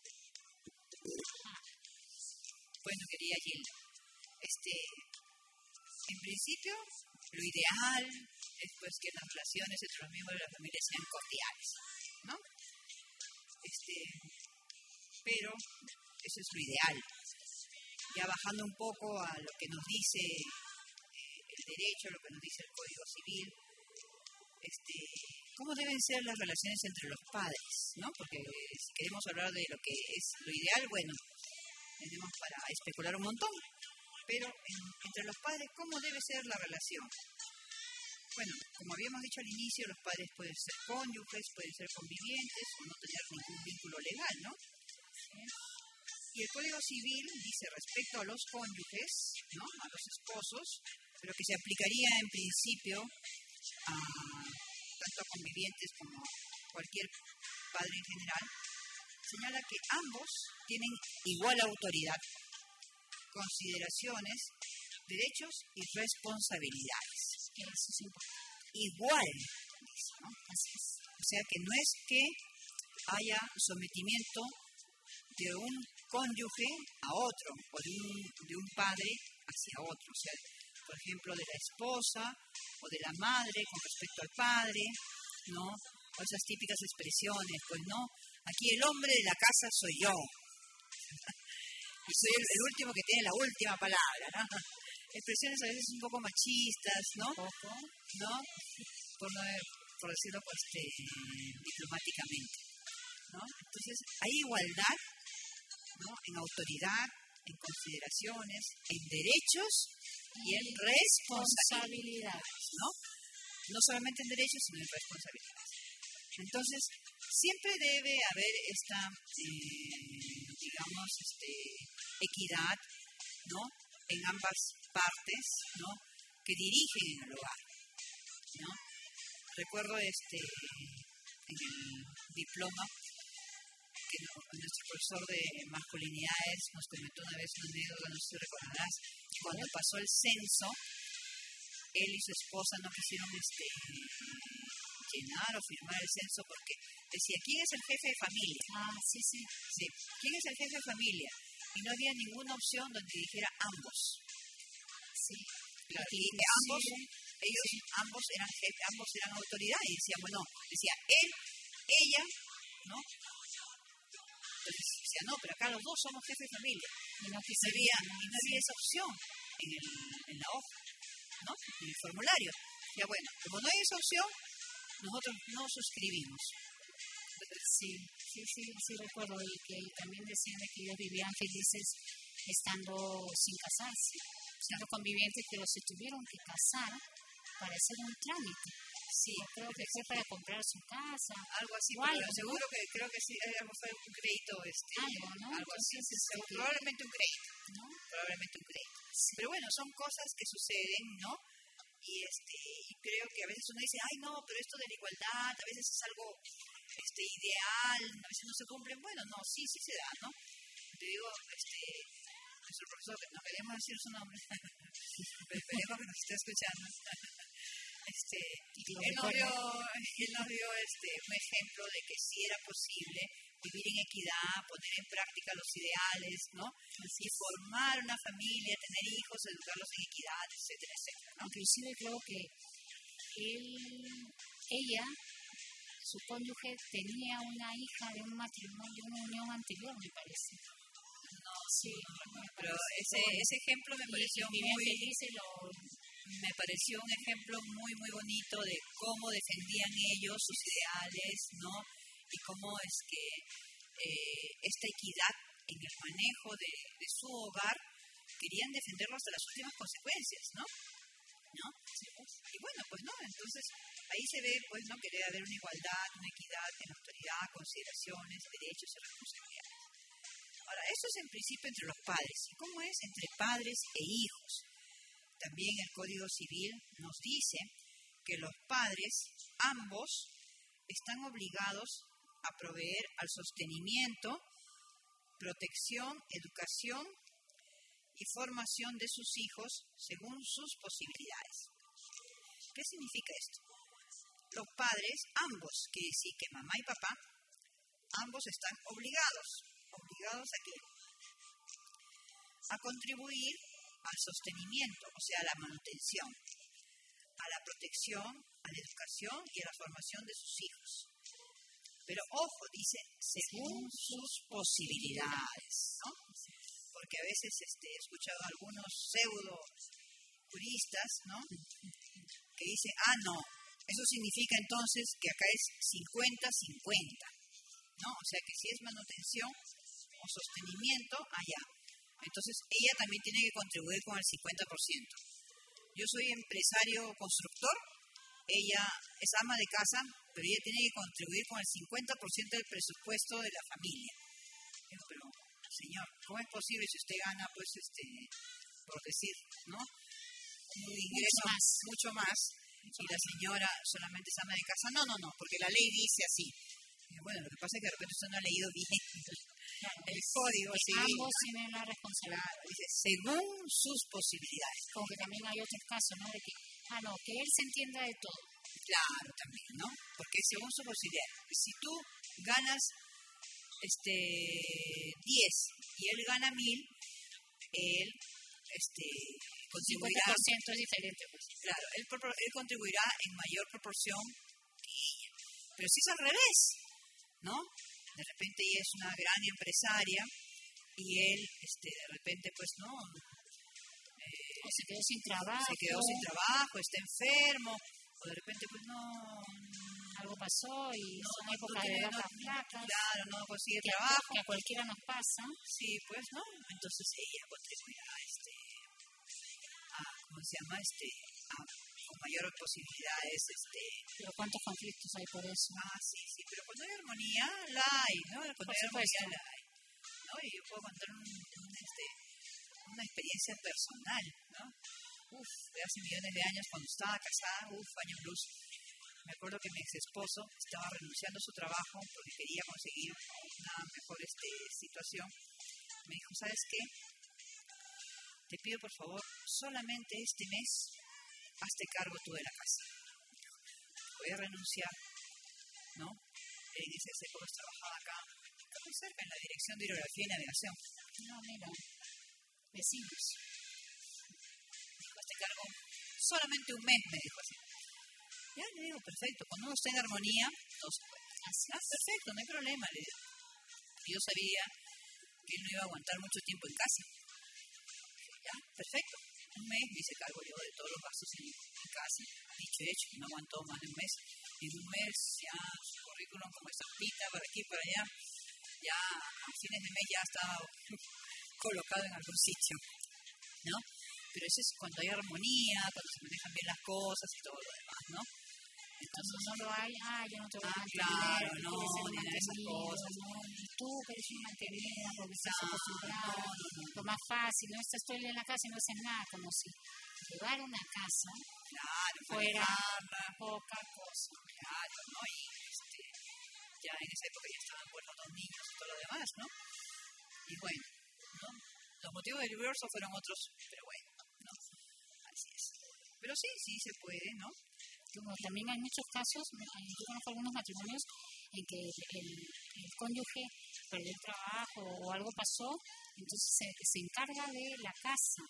Bueno, querida Gilda, en principio, lo ideal es pues que las relaciones entre los miembros de la familia sean cordiales, ¿no? Pero eso es lo ideal. Ya bajando un poco a lo que nos dice el derecho, lo que nos dice el Código Civil, ¿cómo deben ser las relaciones entre los padres? ¿No? Porque si queremos hablar de lo que es lo ideal, bueno, tenemos para especular un montón, pero entre los padres, ¿cómo debe ser la relación? Bueno, como habíamos dicho al inicio, los padres pueden ser cónyuges, pueden ser convivientes o no tener ningún vínculo legal, ¿no? Y el Código Civil dice respecto a los cónyuges, ¿no? A los esposos, pero que se aplicaría en principio a tanto a convivientes como a cualquier padre en general, señala que ambos tienen igual autoridad, consideraciones, derechos y responsabilidades. Eso es importante. Igual, dice, ¿no? Así es. O sea que no es que haya sometimiento de un cónyuge a otro o de un padre hacia otro. O sea, por ejemplo, de la esposa o de la madre con respecto al padre, ¿no? O esas típicas expresiones, pues no, aquí el hombre de la casa soy yo. Y soy el último que tiene la última palabra, ¿no? Expresiones a veces un poco machistas, ¿no? ¿No? Por decirlo pues, diplomáticamente, ¿no? Entonces, hay igualdad, ¿no? En autoridad, en consideraciones, en derechos y en responsabilidades, ¿no? No solamente en derechos, sino en responsabilidades. Entonces, siempre debe haber esta, digamos, equidad, ¿no? En ambas partes, ¿no? Que dirigen en el hogar, ¿no? Recuerdo en el diploma que nuestro profesor de masculinidades nos comentó una vez una anécdota, no sé si recordarás, cuando pasó el censo, él y su esposa no quisieron llenar o firmar el censo porque decía, ¿quién es el jefe de familia? Sí. ¿Quién es el jefe de familia? Y no había ninguna opción donde dijera ambos. Sí. Claro, y que ambos eran autoridad y decían, bueno, decía él, ella, ¿no? Entonces decía, no, pero acá los dos somos jefes de familia. Y no había esa opción en la hoja, ¿no? En el formulario. Ya bueno, como no hay esa opción, nosotros no suscribimos. Sí, recuerdo, y que también decían que ellos vivían felices estando sin casarse, siendo convivientes, pero se tuvieron que casar para hacer un trámite. Sí, creo que fue para comprar su casa. Algo así, pero seguro que creo que sí, fue un crédito, algo, ¿no? Algo así, probablemente un crédito, ¿no? Probablemente un crédito. Sí. Pero bueno, son cosas que suceden, ¿no? Y creo que a veces uno dice, ay no, pero esto de la igualdad, a veces es algo ideal, a veces no se cumplen. Bueno, no, sí se da, ¿no? Te digo, nuestro profesor, no queríamos decir su nombre, pero esperemos que nos esté escuchando. Él nos dio un ejemplo de que sí era posible vivir en equidad, poner en práctica los ideales, ¿no? Y formar una familia, tener hijos, educarlos en equidad, etcétera, etcétera, ¿no? Inclusive creo que ella, su cónyuge, tenía una hija de un matrimonio, de una unión anterior, me parece. No, sí, pero ese ejemplo me pareció me pareció un ejemplo muy, muy bonito de cómo defendían ellos sus ideales, ¿no? Y cómo es que esta equidad en el manejo de su hogar querían defenderlo hasta las últimas consecuencias, ¿no? Y bueno, pues no, entonces ahí se ve, pues, ¿no? Que debe haber una igualdad, una equidad en autoridad, consideraciones, derechos y responsabilidades. Ahora, eso es en principio entre los padres. ¿Y cómo es entre padres e hijos? También el Código Civil nos dice que los padres, ambos, están obligados a proveer al sostenimiento, protección, educación y formación de sus hijos según sus posibilidades. ¿Qué significa esto? Los padres, ambos, quiere decir que mamá y papá, ambos están obligados ¿a qué? A contribuir al sostenimiento, o sea, a la manutención, a la protección, a la educación y a la formación de sus hijos. Pero ojo, dice, según sus posibilidades, ¿no? Porque a veces he escuchado a algunos pseudo juristas, ¿no? Que dicen, no, eso significa entonces que acá es 50-50, ¿no? O sea que si es manutención o sostenimiento, allá. Entonces ella también tiene que contribuir con el 50%. Yo soy empresario constructor, ella es ama de casa, pero ella tiene que contribuir con el 50% del presupuesto de la familia. Pero, señor, ¿cómo es posible si usted gana, pues, por decir, ¿no? Un ingreso mucho más, y la señora solamente es ama de casa? No, porque la ley dice así. Bueno, lo que pasa es que de repente usted no ha leído bien el código. Sí. Ambos tienen la responsabilidad. Claro, dice, según sus posibilidades. Como que también hay otros casos, ¿no? De que, que él se entienda de todo. Claro, también, ¿no? Porque según sus posibilidades. Si tú ganas 10 y él gana 1.000, él contribuirá. 50% es diferente, pues. Claro, él contribuirá en mayor proporción que ella. Pero si es al revés, ¿no? De repente ella es una gran empresaria y él, de repente, pues, ¿no? O se quedó sin trabajo. Está enfermo, o de repente, pues, no... Algo pasó y son épocas de vacas flacas. Claro, no consigue trabajo. Que a cualquiera nos pasa. Sí, pues, ¿no? Entonces ella contribuirá ¿cómo se llama? Con mayores posibilidades. Pero ¿cuántos conflictos hay por eso? Sí, pero cuando hay armonía, la hay, ¿no? Cuando hay armonía, la hay, ¿no? Y yo puedo contar una experiencia personal, ¿no? De hace millones de años, cuando estaba casada, años luz. Me acuerdo que mi ex esposo estaba renunciando a su trabajo porque quería conseguir una mejor situación. Me dijo, ¿sabes qué? Te pido por favor, solamente este mes, hazte cargo tú de la casa. Voy a renunciar, ¿no? En esas épocas trabajaba acá muy cerca, en la Dirección de Hidrografía y Navegación. No, mira, vecinos. Dijo, hazte cargo solamente un mes, me dijo así. Ya, le digo, perfecto, cuando uno está en armonía, todo se puede. Perfecto, no hay problema, le digo. Yo sabía que él no iba a aguantar mucho tiempo en casa. Ya, perfecto. Un mes me hice cargo yo de todos los gastos en casa. Dicho y hecho, no aguantó más de un mes. En un mes ya su currículum como estampita para aquí, para allá. Ya a fines de mes ya estaba colocado en algún sitio, ¿no? Pero eso es cuando hay armonía, cuando se manejan bien las cosas y todo lo demás, ¿no? Entonces, no lo hay, yo no te voy a mantener. Claro, no, ni nada de esas cosas. No, y tú que eres una mantenida, porque estás acostumbrado. Lo más fácil, no estás todo el día en la casa y no haces nada, como si llevar una casa fuera poca cosa. Claro, ¿no? Y ya en esa época ya estaban muertos 2 niños y todo lo demás, ¿no? Y bueno, ¿no? Los motivos del divorcio fueron otros, pero bueno, ¿no? Así es. Pero sí se puede, ¿no? Como también hay muchos casos, yo conozco algunos matrimonios en que el cónyuge perdió el trabajo o algo pasó, entonces se encarga de la casa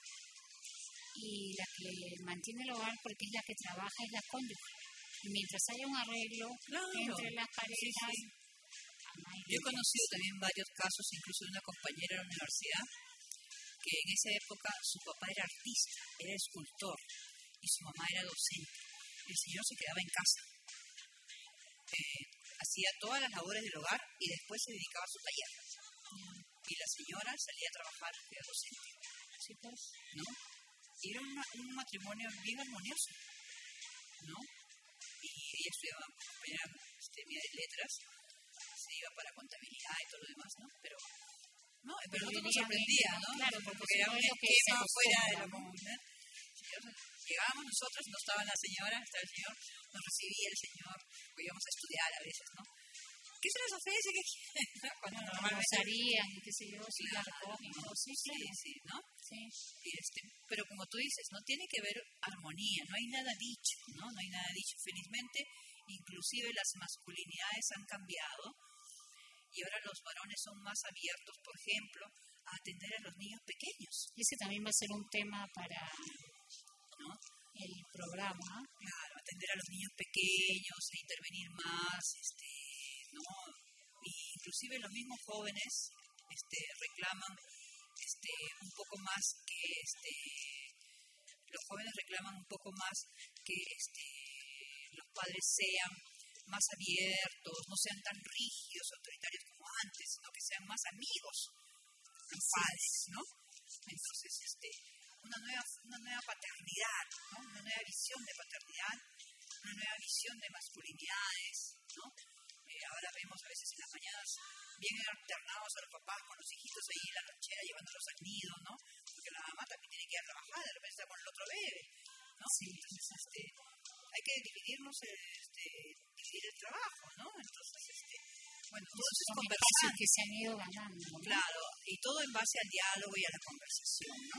y la que mantiene el hogar, porque es la que trabaja, es la cónyuge. Y mientras haya un arreglo entre las parejas... Sí. Yo he conocido también varios casos, incluso de una compañera de la universidad, que en esa época su papá era artista, era escultor, y su mamá era docente. El señor se quedaba en casa, hacía todas las labores del hogar y después se dedicaba a su taller. Y la señora salía a trabajar, era docente. Sí, pues. ¿No? Y era un matrimonio bien armonioso, ¿no? Y ella estudiaba mía de letras, se iba para contabilidad y todo lo demás, ¿no? Pero nosotros nos sorprendía, ¿no? Claro, porque era un esquema fuera de lo común, ¿no? Llegábamos nosotros, no estaba la señora, estaba el señor, nos recibía el señor, íbamos a estudiar a veces, ¿no? ¿Qué se les ofrece? ¿Qué quieren? Cuando normalmente harían, qué sé yo, si la recogen, ¿no? Sí, ¿no? Sí. Pero como tú dices, no tiene que haber armonía, no hay nada dicho, ¿no? No hay nada dicho. Felizmente, inclusive las masculinidades han cambiado y ahora los varones son más abiertos, por ejemplo, a atender a los niños pequeños. Y ese también va a ser un tema para... ¿no? el programa. Claro, atender a los niños pequeños, e intervenir más, ¿no? Y inclusive los mismos jóvenes reclaman un poco más los jóvenes reclaman un poco más que los padres sean más abiertos, no sean tan rígidos, autoritarios como antes, sino que sean más amigos los padres, ¿no? Entonces, una nueva paternidad, ¿no? Una nueva visión de paternidad, una nueva visión de masculinidades, ¿no? Ahora vemos a veces en las mañanas bien alternados a los papás con los hijitos ahí en la lonchera llevándolos al nido, ¿no? Porque la mamá también tiene que ir a trabajar, de repente está con el otro bebé, ¿no? Sí. Entonces, hay que dividir el trabajo, ¿no? Entonces, bueno, todo eso es conversar. Que se han ido ganando, ¿no? Claro, y todo en base al diálogo y a la conversación, ¿no?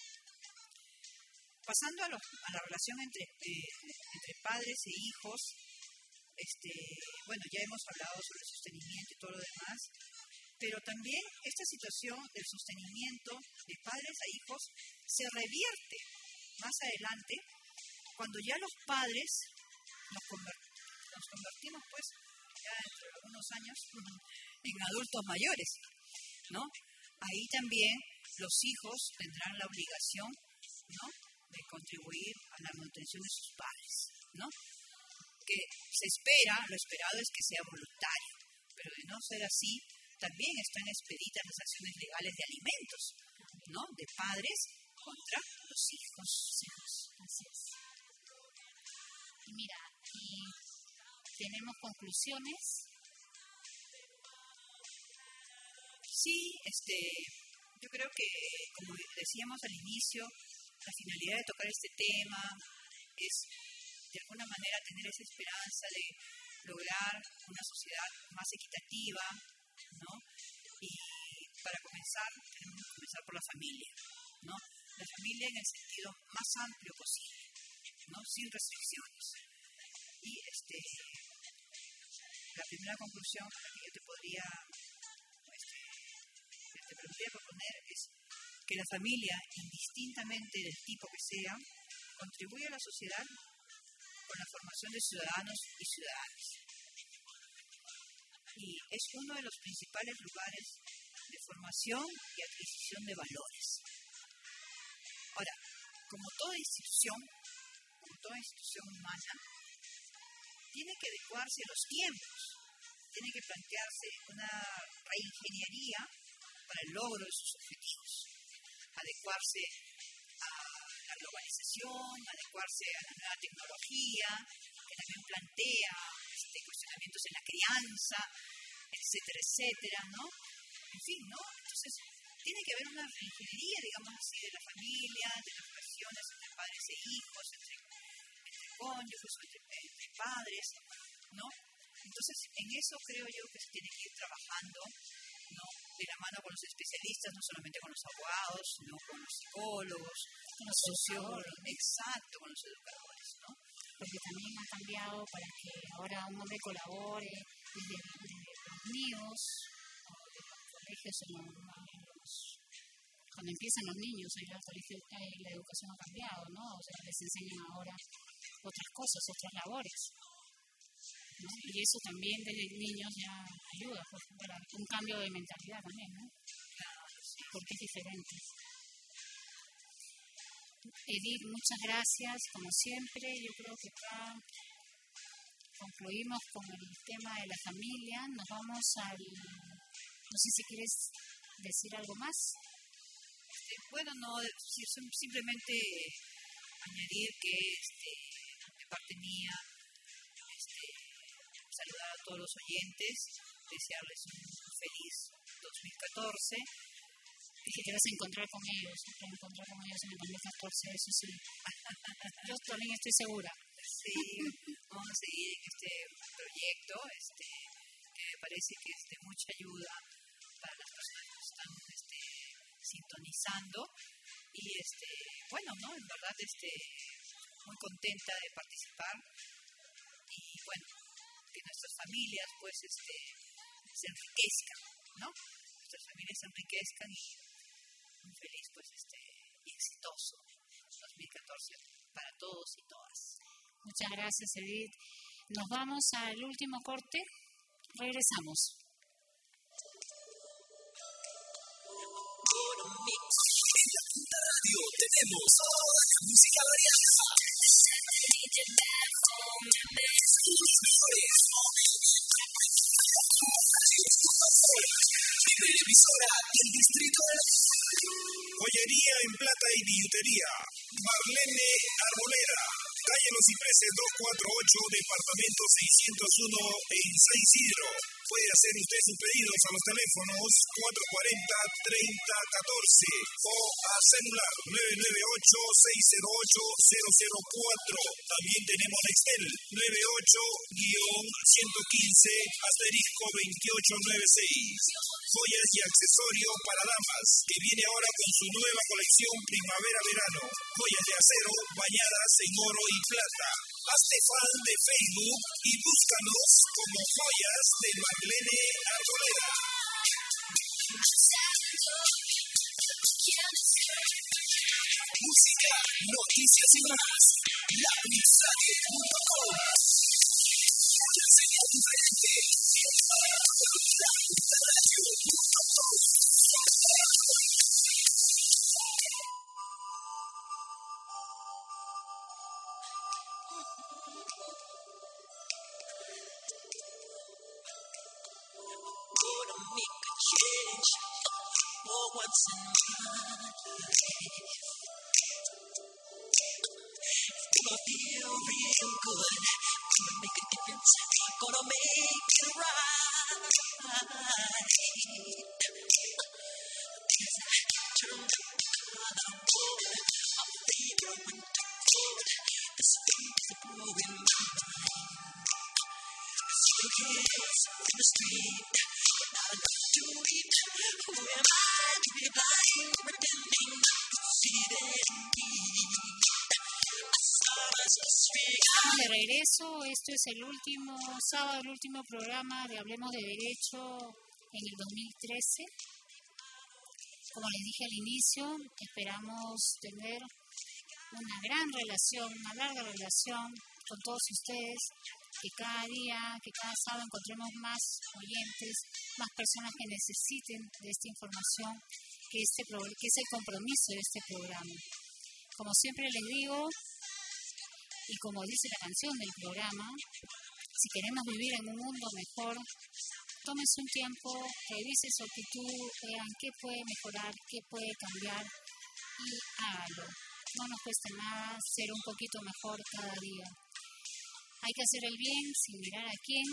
Pasando a la relación entre padres e hijos, bueno, ya hemos hablado sobre el sostenimiento y todo lo demás, pero también esta situación del sostenimiento de padres a hijos se revierte más adelante cuando ya los padres nos convertimos, pues, ya dentro de algunos años en adultos mayores, ¿no? Ahí también los hijos tendrán la obligación, ¿no?, de contribuir a la manutención de sus padres, ¿no? Que se espera, lo esperado es que sea voluntario, pero de no ser así, también están expeditas las acciones legales de alimentos, ¿no?, de padres contra los hijos. Así es. Y mira, ¿tenemos conclusiones? Sí, yo creo que, como decíamos al inicio, la finalidad de tocar este tema es, de alguna manera, tener esa esperanza de lograr una sociedad más equitativa, ¿no? Y para comenzar, tenemos que comenzar por la familia, ¿no? La familia en el sentido más amplio posible, ¿no?, sin restricciones. Y la primera conclusión que yo te podría proponer es que la familia, indistintamente del tipo que sea, contribuye a la sociedad con la formación de ciudadanos y ciudadanas. Y es uno de los principales lugares de formación y adquisición de valores. Ahora, como toda institución humana, tiene que adecuarse a los tiempos, tiene que plantearse una reingeniería para el logro de sus objetivos, adecuarse a la globalización, adecuarse a la nueva tecnología, que también plantea cuestionamientos en la crianza, etcétera, etcétera, ¿no? En fin, ¿no? Entonces, tiene que haber una reingeniería, digamos así, de la familia, de las relaciones entre padres e hijos, entre cónyuges, entre padres, ¿no? Entonces, en eso creo yo que se tiene que ir trabajando, ¿no?, de la mano con los especialistas, no solamente con los abogados, sino con los psicólogos, con los sociólogos, exacto, con los educadores, ¿no? Porque también ha cambiado para que ahora un hombre colabore desde los niños, o de los colegios, cuando empiezan los niños, el colegio, la educación ha cambiado, ¿no? O sea, les enseñan ahora otras cosas, otras labores, ¿no? Y eso también desde niños ya ayuda, pues, para un cambio de mentalidad también, ¿no? Porque es diferente. Edith, muchas gracias, como siempre. Yo creo que acá concluimos con el tema de la familia. Nos vamos no sé si quieres decir algo más. Bueno, no, simplemente añadir que de parte mía, saludar a todos los oyentes, desearles un feliz 2014. Y que te vas a encontrar con ellos en el 2014, eso sí. Yo también estoy segura. Sí, vamos a seguir en este proyecto, que me parece que es de mucha ayuda para las personas que están sintonizando. Y bueno, ¿no? En verdad, muy contenta de participar. Y bueno, que nuestras familias, pues, se enriquezcan, ¿no? Nuestras familias se enriquezcan y muy feliz, pues, y exitoso 2014 para todos y todas. Muchas gracias, Edith. Nos vamos al último corte. Regresamos. En la Punta Radio tenemos toda la música variada. Los mejores primera emisora del distrito de Joyería en plata y billutería. Marlene Arboleda. Calle Los Cipreses 248, departamento 601 en San Isidro. Puede hacer usted sus pedidos a los teléfonos 440-3014 o a celular 998-608-004. También tenemos Nextel 98-115-2896. Joyas y accesorios para damas, que viene ahora con su nueva colección primavera-verano. Joyas de acero bañadas en oro y plata. Hazte fan de Facebook y búscanos como Joyas de Marlene Arboleda. Música, noticias y más. LaPizzaque.com. Una señal diferente. Gonna make a change for once in my life. Gonna feel real good. Gonna make a difference. Gonna make it right. As I turn the color wood, my favorite winter food. The sweet is growing my mind. Sweet kids in the street, but not enough to eat. Who am I to be blind, pretending not to see them need? De regreso, esto es el último sábado, el último programa de Hablemos de Derecho en el 2013. Como les dije al inicio, esperamos tener una gran relación, una larga relación con todos ustedes, que cada día, que cada sábado encontremos más oyentes, más personas que necesiten de esta información, que es el compromiso de este programa. Como siempre les digo, y como dice la canción del programa, si queremos vivir en un mundo mejor, tómense un tiempo, revisen su actitud, vean qué puede mejorar, qué puede cambiar y háganlo. No nos cuesta nada ser un poquito mejor cada día. Hay que hacer el bien sin mirar a quién,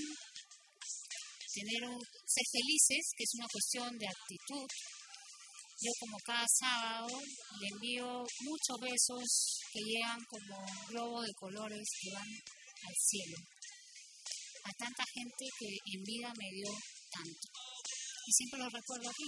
ser felices, que es una cuestión de actitud. Yo como cada sábado le envío muchos besos que llegan como globos de colores que van al cielo. A tanta gente que en vida me dio tanto. Y siempre lo recuerdo aquí.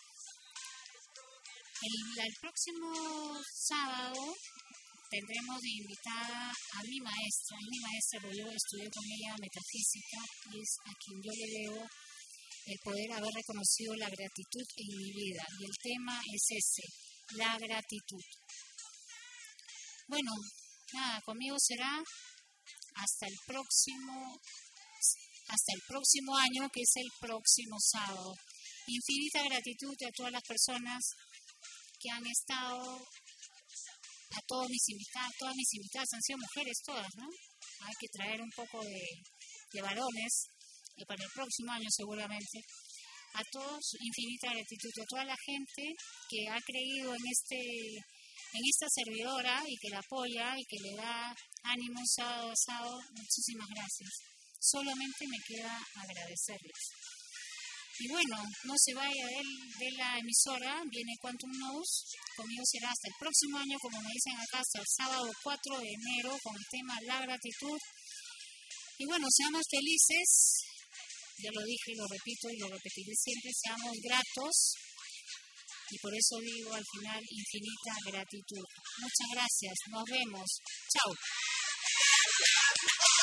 El próximo sábado tendremos de invitada a mi maestra. Y mi maestra, porque yo estudié con ella metafísica y es a quien yo le debo el poder haber reconocido la gratitud en mi vida. Y el tema es ese, la gratitud. Bueno, nada, conmigo será hasta el próximo año, que es el próximo sábado. Infinita gratitud a todas las personas que han estado, a todas mis invitadas han sido mujeres todas, ¿no? Hay que traer un poco de varones, y para el próximo año seguramente. A todos, infinita gratitud a toda la gente que ha creído en esta servidora y que la apoya y que le da ánimo sábado a sábado. Muchísimas gracias. Solamente me queda agradecerles. Y bueno, no se vaya de la emisora, viene Quantum News. Conmigo será hasta el próximo año, como me dicen acá, hasta el sábado 4 de enero con el tema La Gratitud. Y bueno, seamos felices. Ya lo dije y lo repito y lo repetiré siempre, seamos gratos y por eso digo al final infinita gratitud. Muchas gracias, nos vemos. Chao.